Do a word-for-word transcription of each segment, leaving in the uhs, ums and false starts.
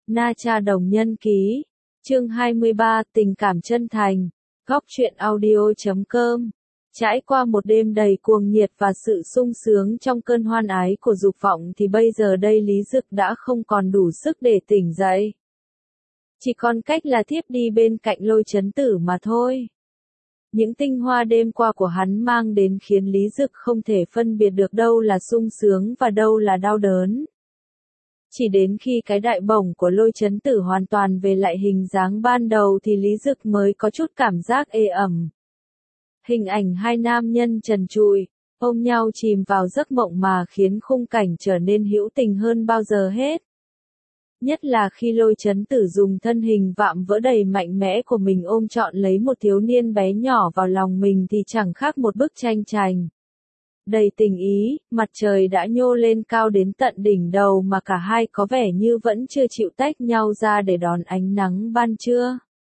Na Cha Đồng Nhân Ký, chương hai mươi ba, tình cảm chân thành, góc truyện audio chấm com. Trải qua một đêm đầy cuồng nhiệt và sự sung sướng trong cơn hoan ái của dục vọng thì bây giờ đây Lý Dực đã không còn đủ sức để tỉnh dậy. Chỉ còn cách là thiếp đi bên cạnh Lôi Chấn Tử mà thôi. Những tinh hoa đêm qua của hắn mang đến khiến Lý Dực không thể phân biệt được đâu là sung sướng và đâu là đau đớn. Chỉ đến khi cái đại bổng của Lôi Chấn Tử hoàn toàn về lại hình dáng ban đầu thì Lý Dực mới có chút cảm giác ê ẩm. Hình ảnh hai nam nhân trần trụi, ôm nhau chìm vào giấc mộng mà khiến khung cảnh trở nên hữu tình hơn bao giờ hết. Nhất là khi Lôi Chấn Tử dùng thân hình vạm vỡ đầy mạnh mẽ của mình ôm trọn lấy một thiếu niên bé nhỏ vào lòng mình thì chẳng khác một bức tranh chành. Đầy tình ý, mặt trời đã nhô lên cao đến tận đỉnh đầu mà cả hai có vẻ như vẫn chưa chịu tách nhau ra để đón ánh nắng ban trưa.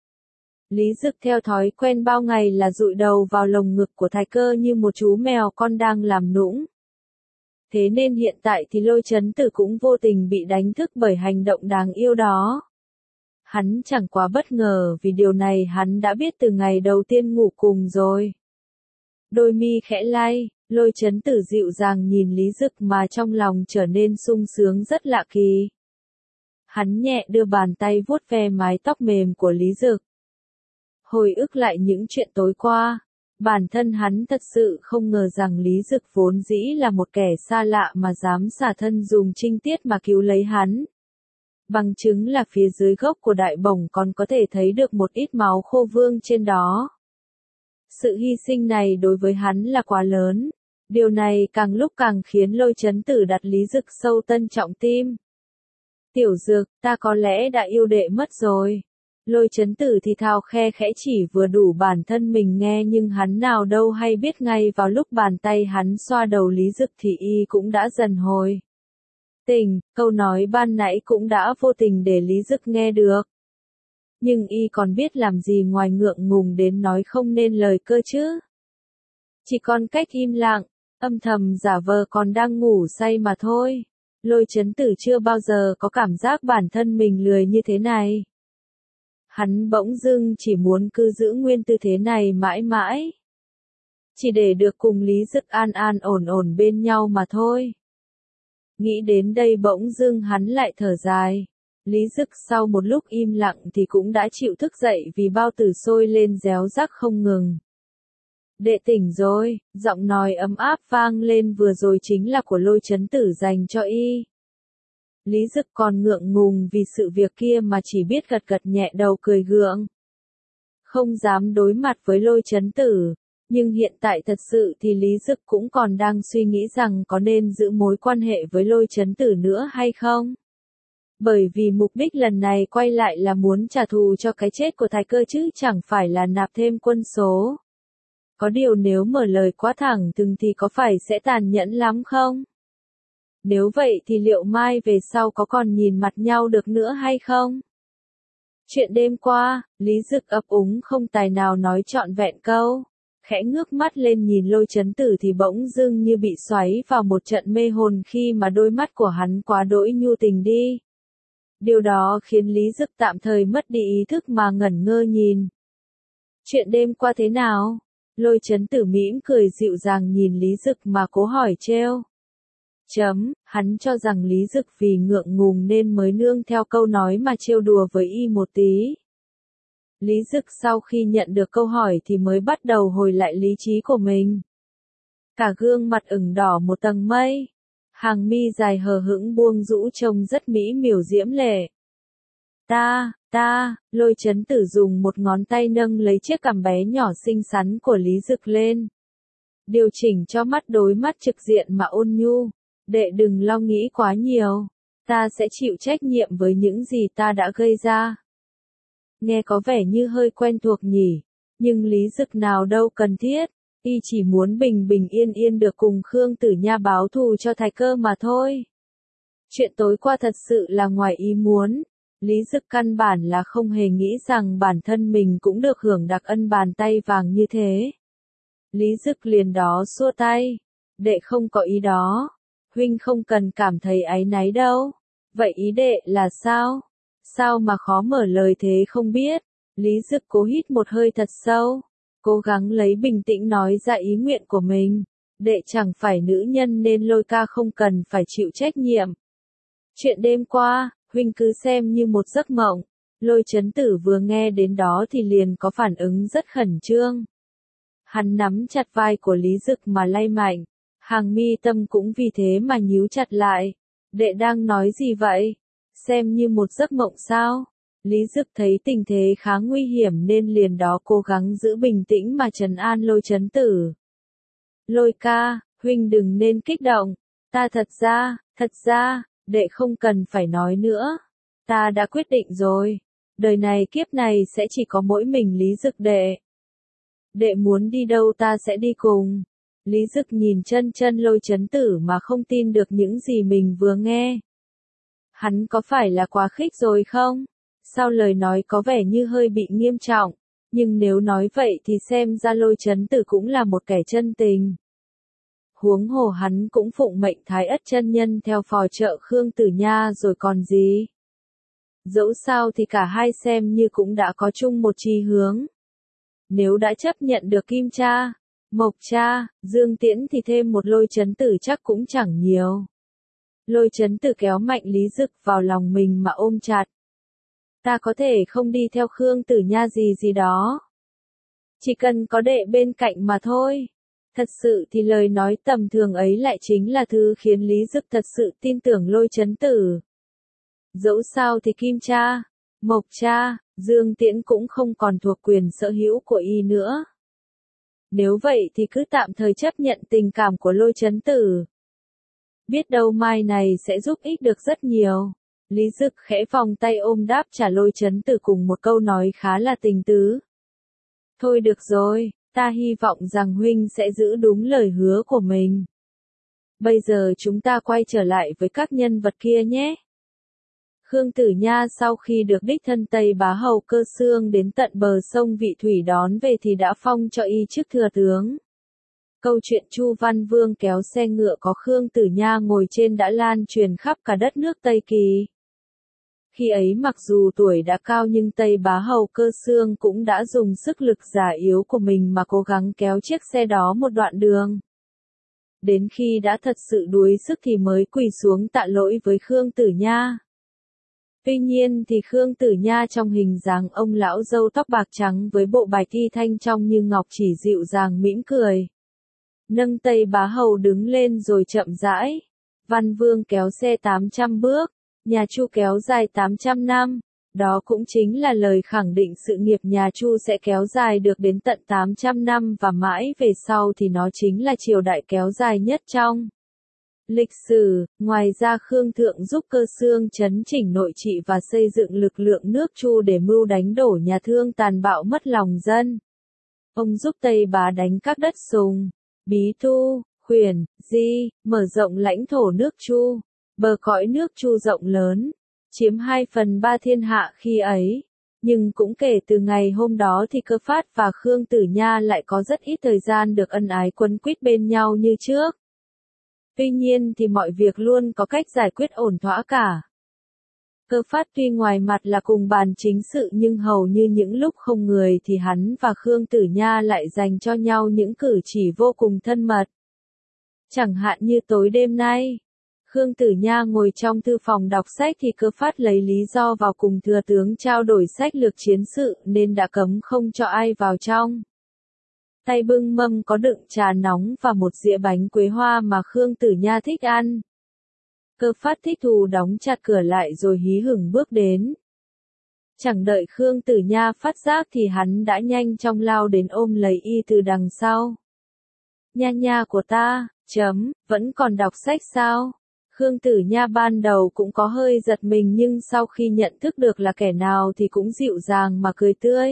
Lý Dực theo thói quen bao ngày là dụi đầu vào lồng ngực của Thái Cơ như một chú mèo con đang làm nũng. Thế nên hiện tại thì Lôi Chấn Tử cũng vô tình bị đánh thức bởi hành động đáng yêu đó. Hắn chẳng quá bất ngờ vì điều này hắn đã biết từ ngày đầu tiên ngủ cùng rồi. Đôi mi khẽ lay, Lôi Chấn Tử dịu dàng nhìn Lý Dực mà trong lòng trở nên sung sướng rất lạ kỳ. Hắn nhẹ đưa bàn tay vuốt ve mái tóc mềm của Lý Dực. Hồi ức lại những chuyện tối qua, bản thân hắn thật sự không ngờ rằng Lý Dực vốn dĩ là một kẻ xa lạ mà dám xả thân dùng trinh tiết mà cứu lấy hắn. Bằng chứng là phía dưới gốc của đại bổng còn có thể thấy được một ít máu khô vương trên đó. Sự hy sinh này đối với hắn là quá lớn. Điều này càng lúc càng khiến Lôi Chấn Tử đặt Lý Dực sâu tân trọng tim. Tiểu Dực, ta có lẽ đã yêu đệ mất rồi. Lôi Chấn Tử thì thào khe khẽ chỉ vừa đủ bản thân mình nghe nhưng hắn nào đâu hay biết ngay vào lúc bàn tay hắn xoa đầu Lý Dực thì y cũng đã dần hồi tình, câu nói ban nãy cũng đã vô tình để Lý Dực nghe được. Nhưng y còn biết làm gì ngoài ngượng ngùng đến nói không nên lời cơ chứ. Chỉ còn cách im lặng, âm thầm giả vờ còn đang ngủ say mà thôi. Lôi Chấn Tử chưa bao giờ có cảm giác bản thân mình lười như thế này. Hắn bỗng dưng chỉ muốn cứ giữ nguyên tư thế này mãi mãi. Chỉ để được cùng Lý Dực an an ổn ổn bên nhau mà thôi. Nghĩ đến đây bỗng dưng hắn lại thở dài. Lý Dực sau một lúc im lặng thì cũng đã chịu thức dậy vì bao tử sôi lên réo rắc không ngừng. Đệ tỉnh rồi, giọng nói ấm áp vang lên vừa rồi chính là của Lôi Chấn Tử dành cho y. Lý Dực còn ngượng ngùng vì sự việc kia mà chỉ biết gật gật nhẹ đầu cười gượng. Không dám đối mặt với Lôi Chấn Tử, nhưng hiện tại thật sự thì Lý Dực cũng còn đang suy nghĩ rằng có nên giữ mối quan hệ với Lôi Chấn Tử nữa hay không. Bởi vì mục đích lần này quay lại là muốn trả thù cho cái chết của Thái Cơ chứ chẳng phải là nạp thêm quân số. Có điều nếu mở lời quá thẳng thừng thì có phải sẽ tàn nhẫn lắm không? Nếu vậy thì liệu mai về sau có còn nhìn mặt nhau được nữa hay không? Chuyện đêm qua, Lý Dực ấp úng không tài nào nói trọn vẹn câu. Khẽ ngước mắt lên nhìn Lôi Chấn Tử thì bỗng dưng như bị xoáy vào một trận mê hồn khi mà đôi mắt của hắn quá đỗi nhu tình đi. Điều đó khiến Lý Dực tạm thời mất đi ý thức mà ngẩn ngơ nhìn. Chuyện đêm qua thế nào? Lôi Chấn Tử mỉm cười dịu dàng nhìn Lý Dực mà cố hỏi trêu. Chấm, hắn cho rằng Lý Dực vì ngượng ngùng nên mới nương theo câu nói mà trêu đùa với y một tí. Lý Dực sau khi nhận được câu hỏi thì mới bắt đầu hồi lại lý trí của mình. Cả gương mặt ửng đỏ một tầng mây. Hàng mi dài hờ hững buông rũ trông rất mỹ miều diễm lệ. Ta, ta, Lôi Chấn Tử dùng một ngón tay nâng lấy chiếc cằm bé nhỏ xinh xắn của Lý Dực lên. Điều chỉnh cho mắt đối mắt trực diện mà ôn nhu. Đệ đừng lo nghĩ quá nhiều. Ta sẽ chịu trách nhiệm với những gì ta đã gây ra. Nghe có vẻ như hơi quen thuộc nhỉ. Nhưng Lý Dực nào đâu cần thiết. Y chỉ muốn bình bình yên yên được cùng Khương Tử Nha báo thù cho Thái Cơ mà thôi. Chuyện tối qua thật sự là ngoài ý muốn. Lý Dực căn bản là không hề nghĩ rằng bản thân mình cũng được hưởng đặc ân bàn tay vàng như thế. Lý Dực liền đó xua tay. Đệ không có ý đó. Huynh không cần cảm thấy áy náy đâu. Vậy ý đệ là sao? Sao mà khó mở lời thế không biết. Lý Dực cố hít một hơi thật sâu, cố gắng lấy bình tĩnh nói ra ý nguyện của mình. Đệ chẳng phải nữ nhân nên Lôi ca không cần phải chịu trách nhiệm. Chuyện đêm qua, huynh cứ xem như một giấc mộng. Lôi Chấn Tử vừa nghe đến đó thì liền có phản ứng rất khẩn trương. Hắn nắm chặt vai của Lý Dực mà lay mạnh, hàng mi tâm cũng vì thế mà nhíu chặt lại. Đệ đang nói gì vậy? Xem như một giấc mộng sao? Lý Dực thấy tình thế khá nguy hiểm nên liền đó cố gắng giữ bình tĩnh mà trấn an Lôi Chấn Tử. Lôi ca, huynh đừng nên kích động. Ta thật ra, thật ra, đệ không cần phải nói nữa. Ta đã quyết định rồi. Đời này kiếp này sẽ chỉ có mỗi mình Lý Dực đệ. Đệ muốn đi đâu ta sẽ đi cùng. Lý Dực nhìn chân chân Lôi Chấn Tử mà không tin được những gì mình vừa nghe. Hắn có phải là quá khích rồi không? Sao lời nói có vẻ như hơi bị nghiêm trọng, nhưng nếu nói vậy thì xem ra Lôi Chấn Tử cũng là một kẻ chân tình. Huống hồ hắn cũng phụng mệnh Thái Ất chân nhân theo phò trợ Khương Tử Nha rồi còn gì. Dẫu sao thì cả hai xem như cũng đã có chung một chí hướng. Nếu đã chấp nhận được Kim Cha, Mộc Cha, Dương Tiễn thì thêm một Lôi Chấn Tử chắc cũng chẳng nhiều. Lôi Chấn Tử kéo mạnh Lý Dực vào lòng mình mà ôm chặt. Ta có thể không đi theo Khương Tử Nha gì gì đó. Chỉ cần có đệ bên cạnh mà thôi. Thật sự thì lời nói tầm thường ấy lại chính là thứ khiến Lý Dực thật sự tin tưởng Lôi Chấn Tử. Dẫu sao thì Kim Cha, Mộc Cha, Dương Tiễn cũng không còn thuộc quyền sở hữu của y nữa. Nếu vậy thì cứ tạm thời chấp nhận tình cảm của Lôi Chấn Tử. Biết đâu mai này sẽ giúp ích được rất nhiều. Lý Dực khẽ vòng tay ôm đáp trả Lôi Chấn Tử cùng một câu nói khá là tình tứ. Thôi được rồi, ta hy vọng rằng huynh sẽ giữ đúng lời hứa của mình. Bây giờ chúng ta quay trở lại với các nhân vật kia nhé. Khương Tử Nha sau khi được đích thân Tây Bá Hầu Cơ Xương đến tận bờ sông Vị Thủy đón về thì đã phong cho y chức thừa tướng. Câu chuyện Chu Văn Vương kéo xe ngựa có Khương Tử Nha ngồi trên đã lan truyền khắp cả đất nước Tây Kỳ. Khi ấy mặc dù tuổi đã cao nhưng Tây Bá Hầu Cơ Xương cũng đã dùng sức lực già yếu của mình mà cố gắng kéo chiếc xe đó một đoạn đường. Đến khi đã thật sự đuối sức thì mới quỳ xuống tạ lỗi với Khương Tử Nha. Tuy nhiên thì Khương Tử Nha trong hình dáng ông lão râu tóc bạc trắng với bộ bạch y thanh trong như ngọc chỉ dịu dàng mỉm cười. Nâng Tây Bá Hầu đứng lên rồi chậm rãi. Văn Vương kéo xe tám trăm bước, nhà Chu kéo dài tám trăm năm. Đó cũng chính là lời khẳng định sự nghiệp nhà Chu sẽ kéo dài được đến tận tám trăm năm và mãi về sau thì nó chính là triều đại kéo dài nhất trong lịch sử. Ngoài ra Khương Thượng giúp Cơ Xương chấn chỉnh nội trị và xây dựng lực lượng nước Chu để mưu đánh đổ nhà Thương tàn bạo mất lòng dân. Ông giúp Tây Bá đánh các đất Sùng, Bí Thu, Khuyển, Di, mở rộng lãnh thổ nước Chu. Bờ cõi nước Chu rộng lớn, chiếm hai phần ba thiên hạ khi ấy. Nhưng cũng kể từ ngày hôm đó thì Cơ Phát và Khương Tử Nha lại có rất ít thời gian được ân ái quấn quýt bên nhau như trước. Tuy nhiên thì mọi việc luôn có cách giải quyết ổn thỏa cả. Cơ Phát tuy ngoài mặt là cùng bàn chính sự nhưng hầu như những lúc không người thì hắn và Khương Tử Nha lại dành cho nhau những cử chỉ vô cùng thân mật. Chẳng hạn như tối đêm nay, Khương Tử Nha ngồi trong thư phòng đọc sách thì Cơ Phát lấy lý do vào cùng thừa tướng trao đổi sách lược chiến sự nên đã cấm không cho ai vào trong. Tay bưng mâm có đựng trà nóng và một dĩa bánh quế hoa mà Khương Tử Nha thích ăn. Cơ Phát thích thú đóng chặt cửa lại rồi hí hửng bước đến. Chẳng đợi Khương Tử Nha phát giác thì hắn đã nhanh chóng lao đến ôm lấy y từ đằng sau. Nha nha của ta, chấm, vẫn còn đọc sách sao? Khương Tử Nha ban đầu cũng có hơi giật mình nhưng sau khi nhận thức được là kẻ nào thì cũng dịu dàng mà cười tươi.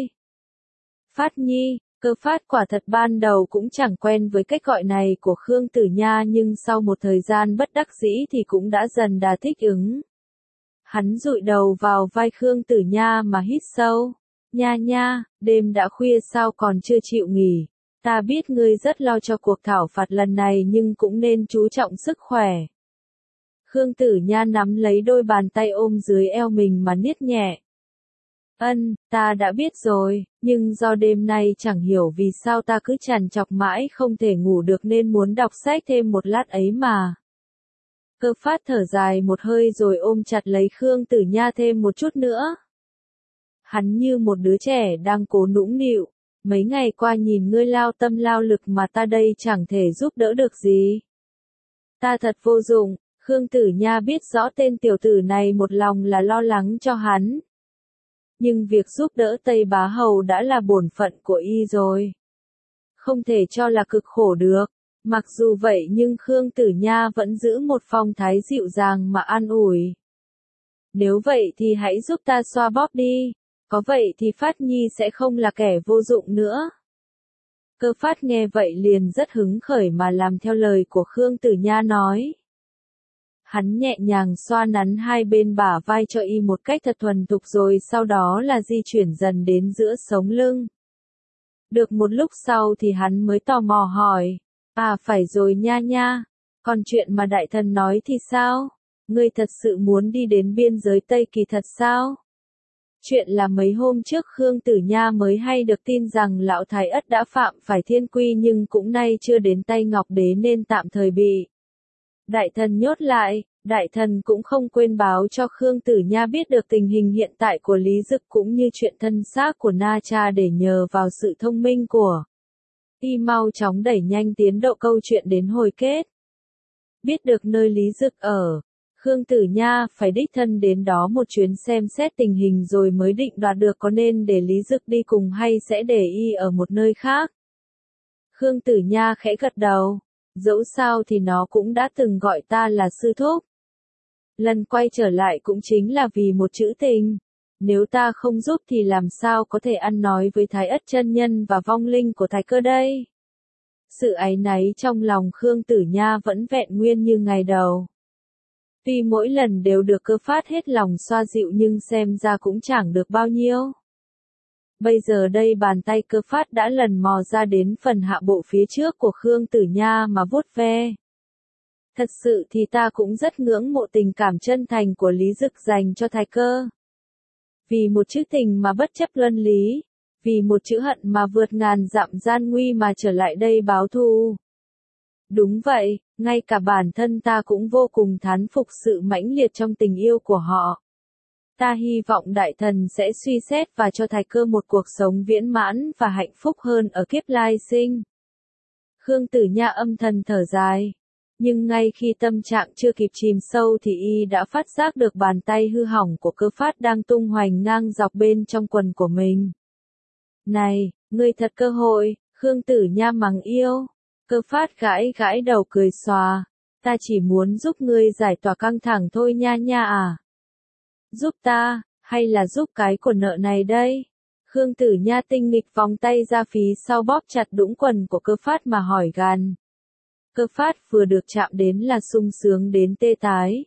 Phát Nhi, Cơ Phát quả thật ban đầu cũng chẳng quen với cách gọi này của Khương Tử Nha nhưng sau một thời gian bất đắc dĩ thì cũng đã dần đà thích ứng. Hắn dụi đầu vào vai Khương Tử Nha mà hít sâu. Nha nha, đêm đã khuya sao còn chưa chịu nghỉ. Ta biết ngươi rất lo cho cuộc thảo phạt lần này nhưng cũng nên chú trọng sức khỏe. Khương Tử Nha nắm lấy đôi bàn tay ôm dưới eo mình mà niết nhẹ. Ân, ta đã biết rồi, nhưng do đêm nay chẳng hiểu vì sao ta cứ trằn trọc mãi không thể ngủ được nên muốn đọc sách thêm một lát ấy mà. Cơ phát thở dài một hơi rồi ôm chặt lấy Khương Tử Nha thêm một chút nữa. Hắn như một đứa trẻ đang cố nũng nịu, mấy ngày qua nhìn ngươi lao tâm lao lực mà ta đây chẳng thể giúp đỡ được gì. Ta thật vô dụng, Khương Tử Nha biết rõ tên tiểu tử này một lòng là lo lắng cho hắn. Nhưng việc giúp đỡ Tây Bá Hầu đã là bổn phận của y rồi. Không thể cho là cực khổ được. Mặc dù vậy nhưng Khương Tử Nha vẫn giữ một phong thái dịu dàng mà an ủi. Nếu vậy thì hãy giúp ta xoa bóp đi. Có vậy thì Phát Nhi sẽ không là kẻ vô dụng nữa. Cơ Phát nghe vậy liền rất hứng khởi mà làm theo lời của Khương Tử Nha nói. Hắn nhẹ nhàng xoa nắn hai bên bả vai cho y một cách thật thuần thục rồi sau đó là di chuyển dần đến giữa sống lưng. Được một lúc sau thì hắn mới tò mò hỏi. À phải rồi nha nha, còn chuyện mà đại thần nói thì sao? Ngươi thật sự muốn đi đến biên giới Tây Kỳ thật sao? Chuyện là mấy hôm trước Khương Tử Nha mới hay được tin rằng lão Thái Ất đã phạm phải thiên quy nhưng cũng nay chưa đến tay Ngọc Đế nên tạm thời bị đại thần nhốt lại. Đại thần cũng không quên báo cho Khương Tử Nha biết được tình hình hiện tại của Lý Dực cũng như chuyện thân xác của Na Cha để nhờ vào sự thông minh của y mau chóng đẩy nhanh tiến độ câu chuyện đến hồi kết. Biết được nơi Lý Dực ở, Khương Tử Nha phải đích thân đến đó một chuyến xem xét tình hình rồi mới định đoạt được có nên để Lý Dực đi cùng hay sẽ để y ở một nơi khác. Khương Tử Nha khẽ gật đầu, dẫu sao thì nó cũng đã từng gọi ta là sư thúc. Lần quay trở lại cũng chính là vì một chữ tình. Nếu ta không giúp thì làm sao có thể ăn nói với Thái Ất chân nhân và vong linh của Thái Cơ đây? Sự áy náy trong lòng Khương Tử Nha vẫn vẹn nguyên như ngày đầu. Tuy mỗi lần đều được Cơ Phát hết lòng xoa dịu nhưng xem ra cũng chẳng được bao nhiêu. Bây giờ đây bàn tay Cơ Phát đã lần mò ra đến phần hạ bộ phía trước của Khương Tử Nha mà vuốt ve. Thật sự thì ta cũng rất ngưỡng mộ tình cảm chân thành của Lý Dực dành cho Thái Cơ. Vì một chữ tình mà bất chấp luân lý, vì một chữ hận mà vượt ngàn dặm gian nguy mà trở lại đây báo thù. Đúng vậy, ngay cả bản thân ta cũng vô cùng thán phục sự mãnh liệt trong tình yêu của họ. Ta hy vọng đại thần sẽ suy xét và cho Thái Cơ một cuộc sống viễn mãn và hạnh phúc hơn ở kiếp lai sinh. Khương Tử Nha âm thầm thở dài. Nhưng ngay khi tâm trạng chưa kịp chìm sâu thì y đã phát giác được bàn tay hư hỏng của Cơ Phát đang tung hoành ngang dọc bên trong quần của mình. Này, ngươi thật cơ hội, Khương Tử Nha mắng yêu. Cơ Phát gãi gãi đầu cười xòa. Ta chỉ muốn giúp ngươi giải tỏa căng thẳng thôi nha nha à. Giúp ta, hay là giúp cái của nợ này đây? Khương Tử Nha tinh nghịch vòng tay ra phía sau bóp chặt đũng quần của Cơ Phát mà hỏi gằn. Cơ Phát vừa được chạm đến là sung sướng đến tê tái.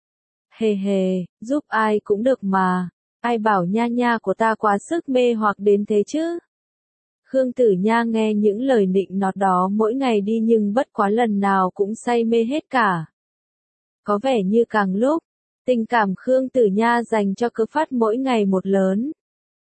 Hề hề, giúp ai cũng được mà. Ai bảo nha nha của ta quá sức mê hoặc đến thế chứ? Khương Tử Nha nghe những lời nịnh nọt đó mỗi ngày đi nhưng bất quá lần nào cũng say mê hết cả. Có vẻ như càng lúc, tình cảm Khương Tử Nha dành cho Cơ Phát mỗi ngày một lớn.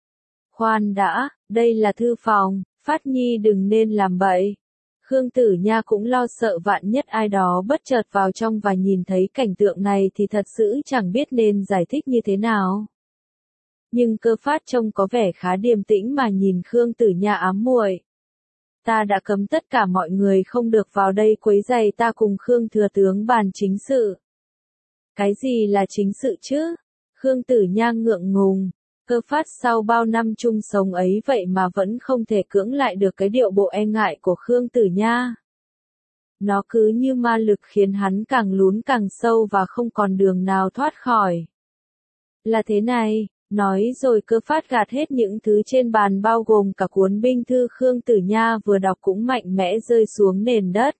Khoan đã, đây là thư phòng, Phát Nhi đừng nên làm bậy. Khương Tử Nha cũng lo sợ vạn nhất ai đó bất chợt vào trong và nhìn thấy cảnh tượng này thì thật sự chẳng biết nên giải thích như thế nào. Nhưng Cơ Phát trông có vẻ khá điềm tĩnh mà nhìn Khương Tử Nha ám muội. Ta đã cấm tất cả mọi người không được vào đây quấy rầy ta cùng Khương thừa tướng bàn chính sự. Cái gì là chính sự chứ? Khương Tử Nha ngượng ngùng. Cơ Phát sau bao năm chung sống ấy vậy mà vẫn không thể cưỡng lại được cái điệu bộ e ngại của Khương Tử Nha. Nó cứ như ma lực khiến hắn càng lún càng sâu và không còn đường nào thoát khỏi. Là thế này, nói rồi Cơ Phát gạt hết những thứ trên bàn bao gồm cả cuốn binh thư Khương Tử Nha vừa đọc cũng mạnh mẽ rơi xuống nền đất.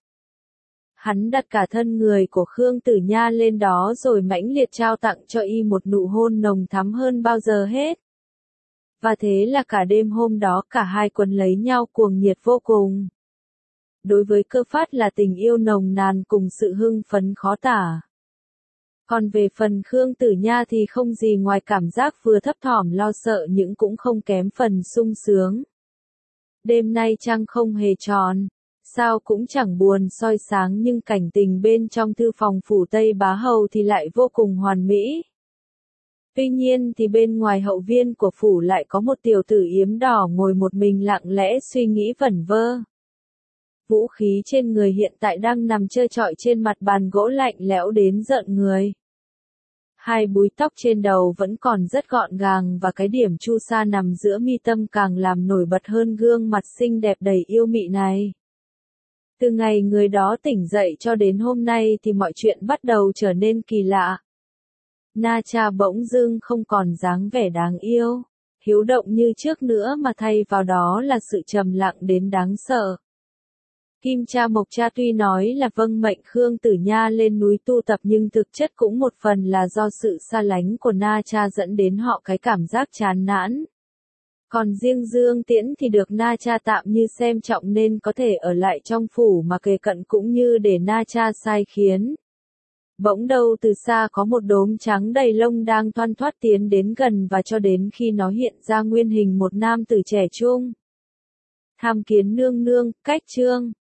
Hắn đặt cả thân người của Khương Tử Nha lên đó rồi mãnh liệt trao tặng cho y một nụ hôn nồng thắm hơn bao giờ hết. Và thế là cả đêm hôm đó cả hai quấn lấy nhau cuồng nhiệt vô cùng. Đối với Cơ Phát là tình yêu nồng nàn cùng sự hưng phấn khó tả. Còn về phần Khương Tử Nha thì không gì ngoài cảm giác vừa thấp thỏm lo sợ nhưng cũng không kém phần sung sướng. Đêm nay trăng không hề tròn, sao cũng chẳng buồn soi sáng nhưng cảnh tình bên trong thư phòng phủ Tây Bá Hầu thì lại vô cùng hoàn mỹ. Tuy nhiên thì bên ngoài hậu viên của phủ lại có một tiểu tử yếm đỏ ngồi một mình lặng lẽ suy nghĩ vẩn vơ. Vũ khí trên người hiện tại đang nằm trơ trọi trên mặt bàn gỗ lạnh lẽo đến rợn người. Hai búi tóc trên đầu vẫn còn rất gọn gàng và cái điểm chu sa nằm giữa mi tâm càng làm nổi bật hơn gương mặt xinh đẹp đầy yêu mị này. Từ ngày người đó tỉnh dậy cho đến hôm nay thì mọi chuyện bắt đầu trở nên kỳ lạ. Na Cha bỗng dưng không còn dáng vẻ đáng yêu, hiếu động như trước nữa mà thay vào đó là sự trầm lặng đến đáng sợ. Kim Cha Mộc Cha tuy nói là vâng mệnh Khương Tử Nha lên núi tu tập nhưng thực chất cũng một phần là do sự xa lánh của Na Cha dẫn đến họ cái cảm giác chán nản. Còn riêng Dương Tiễn thì được Na Cha tạm như xem trọng nên có thể ở lại trong phủ mà kề cận cũng như để Na Cha sai khiến. Bỗng đâu từ xa có một đốm trắng đầy lông đang thoăn thoắt tiến đến gần và cho đến khi nó hiện ra nguyên hình một nam tử trẻ trung. Tham Kiến nương nương, cách chương.